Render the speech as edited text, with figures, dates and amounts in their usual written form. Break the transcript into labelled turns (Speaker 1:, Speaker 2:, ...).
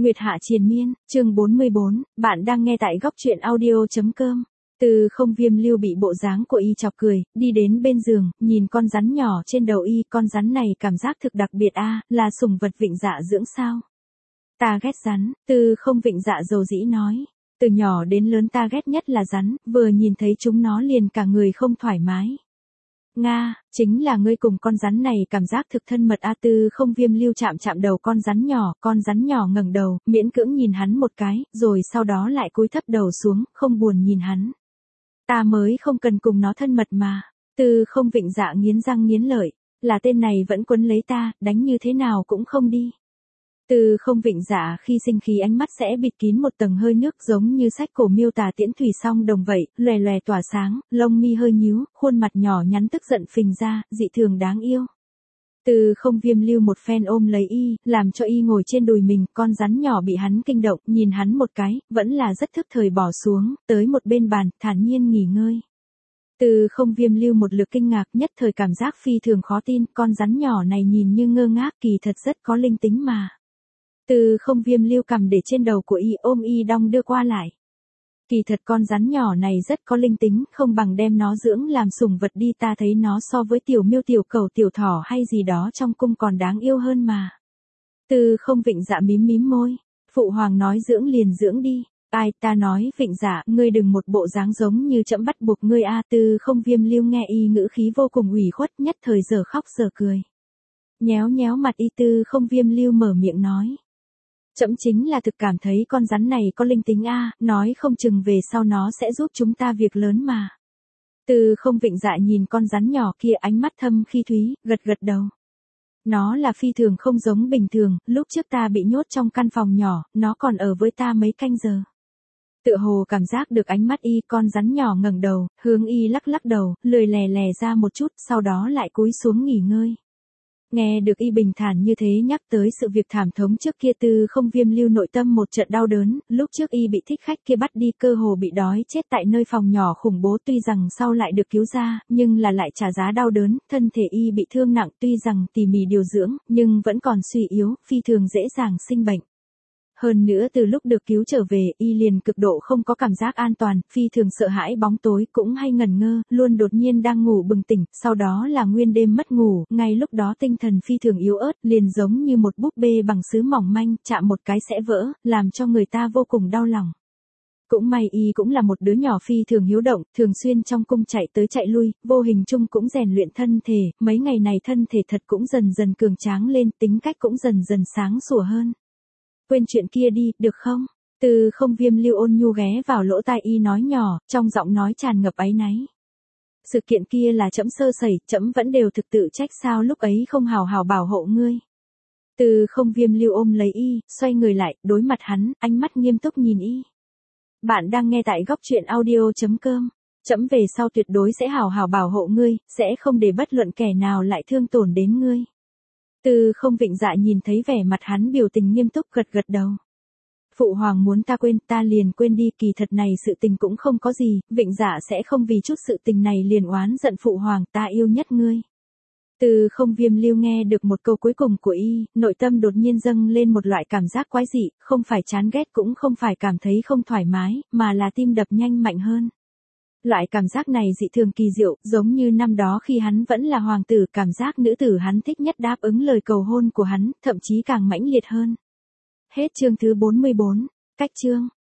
Speaker 1: Nguyệt hạ triền miên, chương 44, bạn đang nghe tại góc truyện audio.com. Từ không viêm lưu bị bộ dáng của y chọc cười, đi đến bên giường, nhìn con rắn nhỏ trên đầu y, con rắn này cảm giác thực đặc biệt là sủng vật Vịnh Dạ dưỡng sao? Ta ghét rắn, Từ không Vịnh Dạ dầu dĩ nói. Từ nhỏ đến lớn ta ghét nhất là rắn, vừa nhìn thấy chúng nó liền cả người không thoải mái. Nga, chính là ngươi cùng con rắn này cảm giác thực thân mật Từ không viêm lưu chạm đầu con rắn nhỏ ngẩng đầu, miễn cưỡng nhìn hắn một cái, rồi sau đó lại cúi thấp đầu xuống, không buồn nhìn hắn. Ta mới không cần cùng nó thân mật mà. Từ không Vịnh Dạ nghiến răng nghiến lợi, là tên này vẫn quấn lấy ta, đánh như thế nào cũng không đi. Từ không Vịnh Dạ khi sinh khí ánh mắt sẽ bịt kín một tầng hơi nước giống như sách cổ miêu tả tiễn thủy song đồng vậy, lòe lòe tỏa sáng, lông mi hơi nhíu, khuôn mặt nhỏ nhắn tức giận phình ra, dị thường đáng yêu. Từ không viêm lưu một phen ôm lấy y, làm cho y ngồi trên đùi mình, con rắn nhỏ bị hắn kinh động, nhìn hắn một cái, vẫn là rất thức thời bỏ xuống, tới một bên bàn, thản nhiên nghỉ ngơi. Từ không viêm lưu một lực kinh ngạc nhất thời cảm giác phi thường khó tin, con rắn nhỏ này nhìn như ngơ ngác kỳ thật rất có linh tính mà. Từ không viêm lưu cầm để trên đầu của y ôm y đong đưa qua lại. Kỳ thật con rắn nhỏ này rất có linh tính, không bằng đem nó dưỡng làm sủng vật đi, ta thấy nó so với tiểu miêu tiểu cẩu tiểu thỏ hay gì đó trong cung còn đáng yêu hơn mà. Từ không Vịnh Dạ mím mím môi, phụ hoàng nói dưỡng liền dưỡng đi. Ai, ta nói Vịnh Dạ, ngươi đừng một bộ dáng giống như trẫm bắt buộc ngươi Từ không viêm lưu nghe y ngữ khí vô cùng ủy khuất, nhất thời giờ khóc giờ cười. Nhéo nhéo mặt y, Từ không viêm lưu mở miệng nói. Trẫm chính là thực cảm thấy con rắn này có linh tính nói không chừng về sau nó sẽ giúp chúng ta việc lớn mà. Từ không Vịnh Dạ nhìn con rắn nhỏ kia ánh mắt thâm khi thúy, gật gật đầu. Nó là phi thường không giống bình thường, lúc trước ta bị nhốt trong căn phòng nhỏ, nó còn ở với ta mấy canh giờ. Tựa hồ cảm giác được ánh mắt y, con rắn nhỏ ngẩng đầu, hướng y lắc lắc đầu, lười lè lè ra một chút, sau đó lại cúi xuống nghỉ ngơi. Nghe được y bình thản như thế nhắc tới sự việc thảm thống trước kia, Từ không viêm lưu nội tâm một trận đau đớn, lúc trước y bị thích khách kia bắt đi, cơ hồ bị đói chết tại nơi phòng nhỏ khủng bố, tuy rằng sau lại được cứu ra, nhưng là lại trả giá đau đớn, thân thể y bị thương nặng, tuy rằng tỉ mỉ điều dưỡng, nhưng vẫn còn suy yếu, phi thường dễ dàng sinh bệnh. Hơn nữa từ lúc được cứu trở về, y liền cực độ không có cảm giác an toàn, phi thường sợ hãi bóng tối, cũng hay ngẩn ngơ, luôn đột nhiên đang ngủ bừng tỉnh, sau đó là nguyên đêm mất ngủ, ngay lúc đó tinh thần phi thường yếu ớt, liền giống như một búp bê bằng sứ mỏng manh, chạm một cái sẽ vỡ, làm cho người ta vô cùng đau lòng. Cũng may y cũng là một đứa nhỏ phi thường hiếu động, thường xuyên trong cung chạy tới chạy lui, vô hình chung cũng rèn luyện thân thể, mấy ngày này thân thể thật cũng dần dần cường tráng lên, tính cách cũng dần dần sáng sủa hơn. Quên chuyện kia đi, được không? Từ không viêm lưu ôn nhu ghé vào lỗ tai y nói nhỏ, trong giọng nói tràn ngập áy náy. Sự kiện kia là trẫm sơ sẩy, trẫm vẫn đều thực tự trách sao lúc ấy không hào hào bảo hộ ngươi. Từ không viêm lưu ôm lấy y, xoay người lại, đối mặt hắn, ánh mắt nghiêm túc nhìn y. Bạn đang nghe tại góc truyện audio.com. Trẫm về sau tuyệt đối sẽ hào hào bảo hộ ngươi, sẽ không để bất luận kẻ nào lại thương tổn đến ngươi. Từ không Vịnh Dạ nhìn thấy vẻ mặt hắn biểu tình nghiêm túc, gật gật đầu. Phụ hoàng muốn ta quên, ta liền quên đi, kỳ thật này sự tình cũng không có gì, Vịnh Dạ sẽ không vì chút sự tình này liền oán giận phụ hoàng, ta yêu nhất ngươi. Từ không viêm lưu nghe được một câu cuối cùng của y, nội tâm đột nhiên dâng lên một loại cảm giác quái dị, không phải chán ghét cũng không phải cảm thấy không thoải mái, mà là tim đập nhanh mạnh hơn. Loại cảm giác này dị thường kỳ diệu, giống như năm đó khi hắn vẫn là hoàng tử, cảm giác nữ tử hắn thích nhất đáp ứng lời cầu hôn của hắn, thậm chí càng mãnh liệt hơn. Hết chương thứ 44, cách chương.